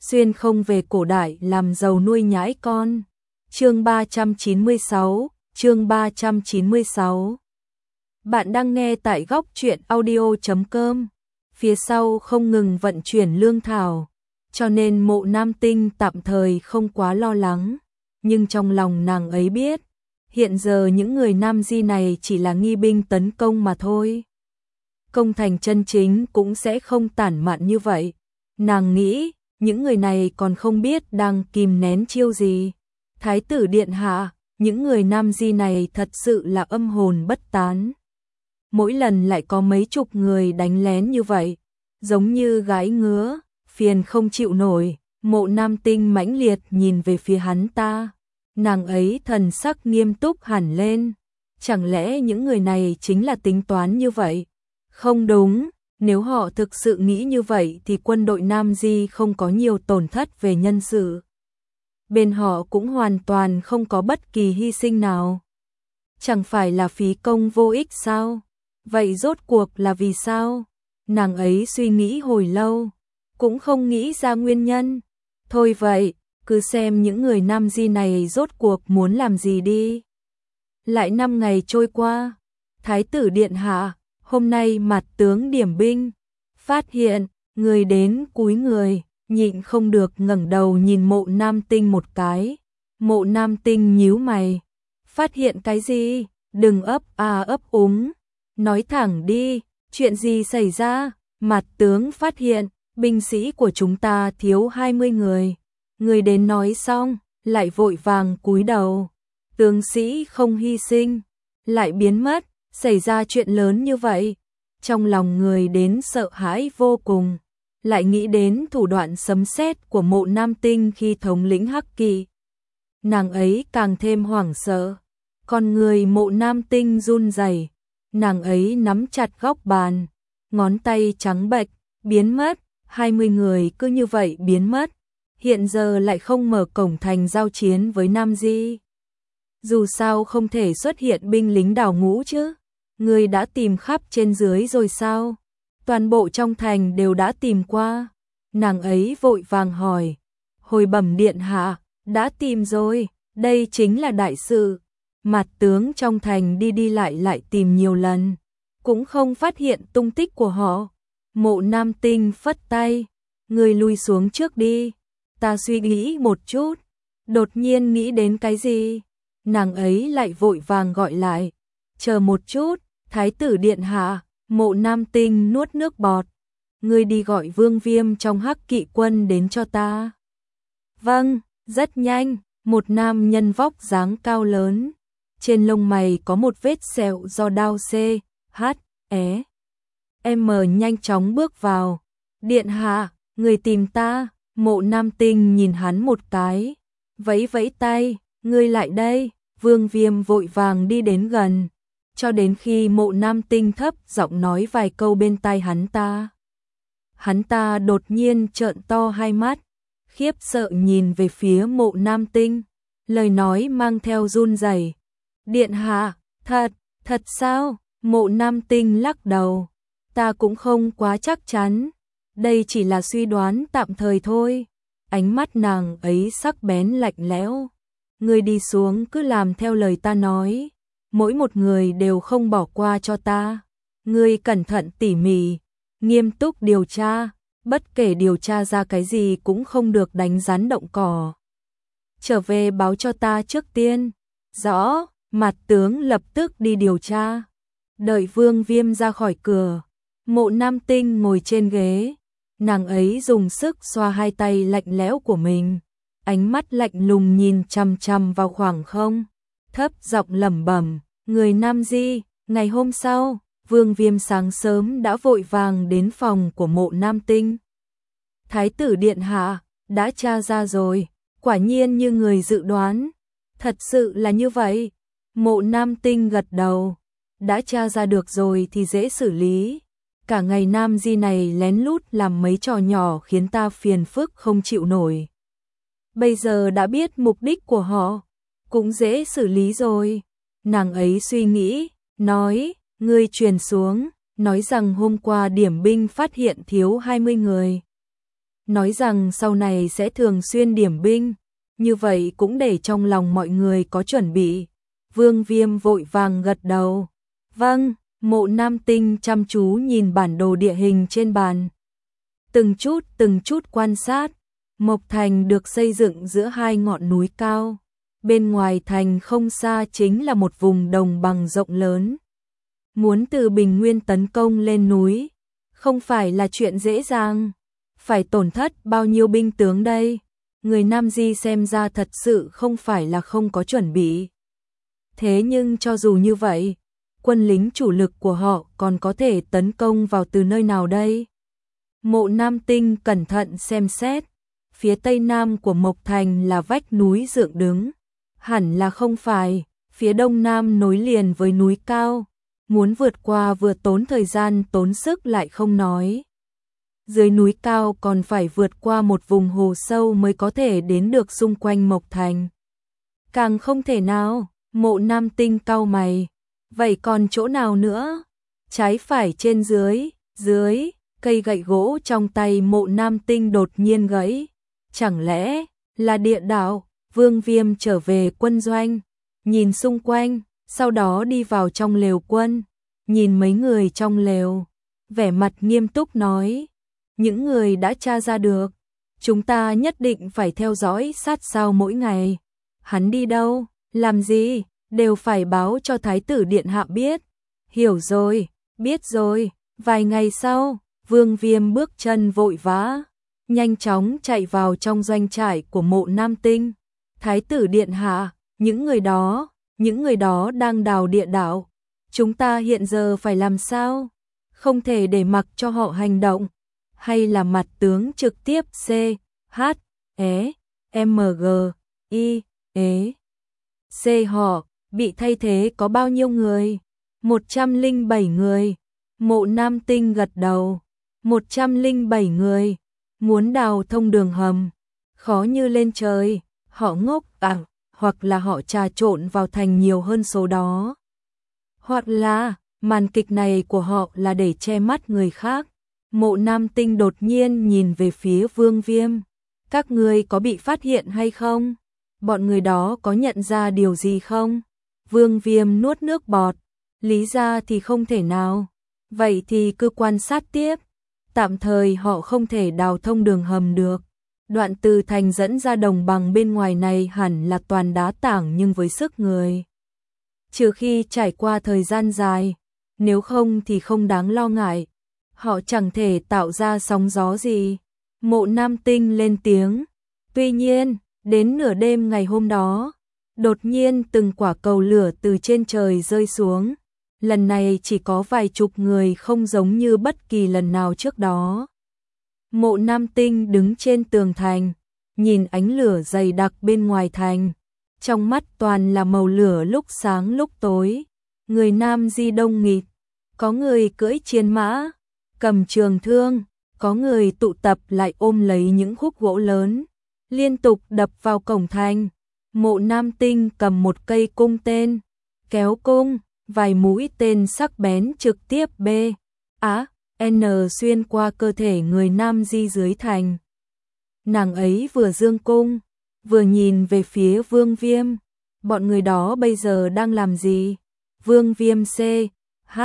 xuyên không về cổ đại làm giàu nuôi nhãi con. Chương 396, chương 396. Bạn đang nghe tại góc truyện audio.com. Phía sau không ngừng vận chuyển lương thảo, cho nên Mộ Nam Tinh tạm thời không quá lo lắng, nhưng trong lòng nàng ấy biết, hiện giờ những người Nam Di này chỉ là nghi binh tấn công mà thôi. Công thành chân chính cũng sẽ không tản mạn như vậy. Nàng nghĩ, những người này còn không biết đang kìm nén chiêu gì. Thái tử điện hạ, những người Nam Di này thật sự là âm hồn bất tán. Mỗi lần lại có mấy chục người đánh lén như vậy, giống như gái ngứa, phiền không chịu nổi. Mộ Nam Tinh mãnh liệt nhìn về phía hắn ta. Nàng ấy thần sắc nghiêm túc hẳn lên. Chẳng lẽ những người này chính là tính toán như vậy? Không đúng, nếu họ thực sự nghĩ như vậy thì quân đội Nam Di không có nhiều tổn thất về nhân sự. Bên họ cũng hoàn toàn không có bất kỳ hy sinh nào. Chẳng phải là phí công vô ích sao? Vậy rốt cuộc là vì sao? Nàng ấy suy nghĩ hồi lâu, cũng không nghĩ ra nguyên nhân. Thôi vậy, cứ xem những người Nam Di này rốt cuộc muốn làm gì đi. Lại 5 ngày trôi qua, Thái tử điện hạ, hôm nay mặt tướng điểm binh, phát hiện, người đến cúi người, nhịn không được ngẩng đầu nhìn Mộ Nam Tinh một cái. Mộ Nam Tinh nhíu mày, phát hiện cái gì? Đừng ấp ấp úng, nói thẳng đi, chuyện gì xảy ra? Mặt tướng phát hiện, binh sĩ của chúng ta thiếu 20 người. Người đến nói xong, lại vội vàng cúi đầu. Tướng sĩ không hy sinh, lại biến mất, xảy ra chuyện lớn như vậy. Trong lòng người đến sợ hãi vô cùng, lại nghĩ đến thủ đoạn sấm sét của Mộ Nam Tinh khi thống lĩnh Hắc Kỵ. Nàng ấy càng thêm hoảng sợ, con người Mộ Nam Tinh run rẩy, nàng ấy nắm chặt góc bàn, ngón tay trắng bệch, biến mất, 20 người cứ như vậy biến mất. Hiện giờ lại không mở cổng thành giao chiến với Nam Di. Dù sao không thể xuất hiện binh lính đào ngũ chứ. Người đã tìm khắp trên dưới rồi sao? Toàn bộ trong thành đều đã tìm qua. Nàng ấy vội vàng hỏi. Hồi bẩm điện hạ, đã tìm rồi, đây chính là đại sự. Mặt tướng trong thành đi đi lại tìm nhiều lần, cũng không phát hiện tung tích của họ. Mộ Nam Tinh phất tay. Người lui xuống trước đi. Ta suy nghĩ một chút. Đột nhiên nghĩ đến cái gì? Nàng ấy lại vội vàng gọi lại. Chờ một chút, Thái tử điện hạ. Mộ Nam Tinh nuốt nước bọt. Ngươi đi gọi Vương Viêm trong Hắc Kỵ quân đến cho ta. Vâng, rất nhanh. Một nam nhân vóc dáng cao lớn, trên lông mày có một vết sẹo do đao M nhanh chóng bước vào. Điện hạ, người tìm ta. Mộ Nam Tinh nhìn hắn một cái, vẫy vẫy tay, ngươi lại đây. Vương Viêm vội vàng đi đến gần, cho đến khi Mộ Nam Tinh thấp giọng nói vài câu bên tai hắn ta. Hắn ta đột nhiên trợn to hai mắt, khiếp sợ nhìn về phía Mộ Nam Tinh, lời nói mang theo run rẩy. Điện hạ, thật sao? Mộ Nam Tinh lắc đầu, ta cũng không quá chắc chắn. Đây chỉ là suy đoán tạm thời thôi. Ánh mắt nàng ấy sắc bén lạnh lẽo. Ngươi đi xuống cứ làm theo lời ta nói. Mỗi một người đều không bỏ qua cho ta. Ngươi cẩn thận tỉ mỉ, nghiêm túc điều tra. Bất kể điều tra ra cái gì cũng không được đánh rắn động cỏ. Trở về báo cho ta trước tiên. Rõ, mặt tướng lập tức đi điều tra. Đợi Vương Viêm ra khỏi cửa, Mộ Nam Tinh ngồi trên ghế. Nàng ấy dùng sức xoa hai tay lạnh lẽo của mình, ánh mắt lạnh lùng nhìn chằm chằm vào khoảng không, thấp giọng lẩm bẩm, người Nam Di. Ngày hôm sau, Vương Viêm sáng sớm đã vội vàng đến phòng của Mộ Nam Tinh. Thái tử điện hạ, đã tra ra rồi, quả nhiên như người dự đoán. Thật sự là như vậy. Mộ Nam Tinh gật đầu, đã tra ra được rồi thì dễ xử lý. Cả ngày Nam Di này lén lút làm mấy trò nhỏ khiến ta phiền phức không chịu nổi. Bây giờ đã biết mục đích của họ, cũng dễ xử lý rồi. Nàng ấy suy nghĩ, nói, ngươi truyền xuống, nói rằng hôm qua điểm binh phát hiện thiếu 20 người. nói rằng sau này sẽ thường xuyên điểm binh, như vậy cũng để trong lòng mọi người có chuẩn bị. Vương Viêm vội vàng gật đầu. Vâng, Mộ Nam Tinh chăm chú nhìn bản đồ địa hình trên bàn. Từng chút quan sát, Mộc Thành được xây dựng giữa hai ngọn núi cao. Bên ngoài thành không xa chính là một vùng đồng bằng rộng lớn. Muốn từ bình nguyên tấn công lên núi, không phải là chuyện dễ dàng. Phải tổn thất bao nhiêu binh tướng đây? Người Nam Di xem ra thật sự không phải là không có chuẩn bị. Thế nhưng cho dù như vậy, quân lính chủ lực của họ còn có thể tấn công vào từ nơi nào đây? Mộ Nam Tinh cẩn thận xem xét, phía tây nam của Mộc Thành là vách núi dựng đứng, hẳn là không phải, phía đông nam nối liền với núi cao, muốn vượt qua vừa tốn thời gian tốn sức lại không nói. Dưới núi cao còn phải vượt qua một vùng hồ sâu mới có thể đến được xung quanh Mộc Thành. Càng không thể nào, Mộ Nam Tinh cau mày, vậy còn chỗ nào nữa? Trái phải trên dưới, cây gậy gỗ trong tay Mộ Nam Tinh đột nhiên gãy. Chẳng lẽ là địa đạo? Vương Viêm trở về quân doanh, nhìn xung quanh, sau đó đi vào trong lều quân, nhìn mấy người trong lều, vẻ mặt nghiêm túc nói, những người đã tra ra được, chúng ta nhất định phải theo dõi sát sao mỗi ngày. Hắn đi đâu, làm gì, đều phải báo cho Thái tử Điện Hạ biết. Hiểu rồi, biết rồi. Vài ngày sau, Vương Viêm bước chân vội vã, nhanh chóng chạy vào trong doanh trại của Mộ Nam Tinh. Thái tử Điện Hạ, những người đó đang đào địa đạo. Chúng ta hiện giờ phải làm sao? Không thể để mặc cho họ hành động. Hay là mặt tướng trực tiếp C, H, E, M, G, I, E, C họ, bị thay thế có bao nhiêu người? 107 người. Mộ Nam Tinh gật đầu. 107 người. Muốn đào thông đường hầm. Khó như lên trời. Họ ngốc hoặc là họ trà trộn vào thành nhiều hơn số đó. Hoặc là, màn kịch này của họ là để che mắt người khác. Mộ Nam Tinh đột nhiên nhìn về phía Vương Viêm. Các ngươi có bị phát hiện hay không? Bọn người đó có nhận ra điều gì không? Vương Viêm nuốt nước bọt. Lý ra thì không thể nào. Vậy thì cứ quan sát tiếp. Tạm thời họ không thể đào thông đường hầm được. Đoạn từ thành dẫn ra đồng bằng bên ngoài này hẳn là toàn đá tảng nhưng với sức người. Trừ khi trải qua thời gian dài, nếu không thì không đáng lo ngại. Họ chẳng thể tạo ra sóng gió gì. Mộ Nam Tinh lên tiếng. Tuy nhiên, đến nửa đêm ngày hôm đó, đột nhiên từng quả cầu lửa từ trên trời rơi xuống. Lần này chỉ có vài chục người, không giống như bất kỳ lần nào trước đó. Mộ Nam Tinh đứng trên tường thành, nhìn ánh lửa dày đặc bên ngoài thành. Trong mắt toàn là màu lửa lúc sáng lúc tối. Người Nam Di đông nghịt, có người cưỡi chiến mã, cầm trường thương, có người tụ tập lại ôm lấy những khúc gỗ lớn, liên tục đập vào cổng thành. Mộ Nam Tinh cầm một cây cung tên, kéo cung, vài mũi tên sắc bén trực tiếp B, A, N xuyên qua cơ thể người Nam Di dưới thành. Nàng ấy vừa giương cung, vừa nhìn về phía Vương Viêm. Bọn người đó bây giờ đang làm gì? Vương Viêm C, H,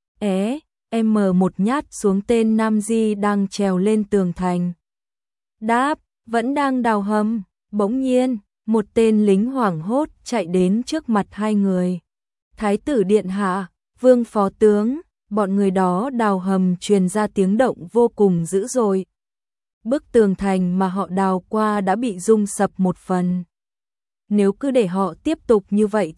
E, M một nhát xuống tên Nam Di đang trèo lên tường thành. Đáp, vẫn đang đào hầm. Bỗng nhiên, một tên lính hoảng hốt chạy đến trước mặt hai người. Thái tử Điện Hạ, Vương Phó Tướng, bọn người đó đào hầm truyền ra tiếng động vô cùng dữ dội. Bức tường thành mà họ đào qua đã bị rung sập một phần. Nếu cứ để họ tiếp tục như vậy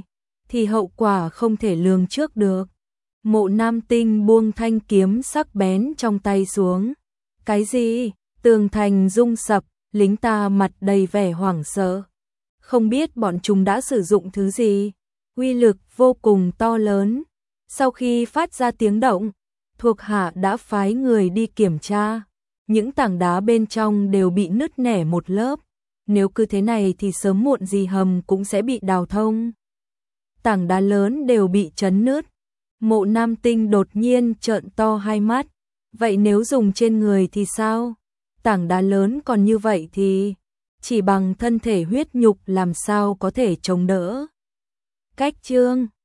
thì hậu quả không thể lường trước được. Mộ Nam Tinh buông thanh kiếm sắc bén trong tay xuống. Cái gì? Tường thành rung sập, lính ta mặt đầy vẻ hoảng sợ. Không biết bọn chúng đã sử dụng thứ gì, uy lực vô cùng to lớn. Sau khi phát ra tiếng động, thuộc hạ đã phái người đi kiểm tra. Những tảng đá bên trong đều bị nứt nẻ một lớp. Nếu cứ thế này thì sớm muộn gì hầm cũng sẽ bị đào thông. Tảng đá lớn đều bị chấn nứt. Mộ Nam Tinh đột nhiên trợn to hai mắt. Vậy nếu dùng trên người thì sao? tảng đá lớn còn như vậy thì chỉ bằng thân thể huyết nhục làm sao có thể chống đỡ. Cách chương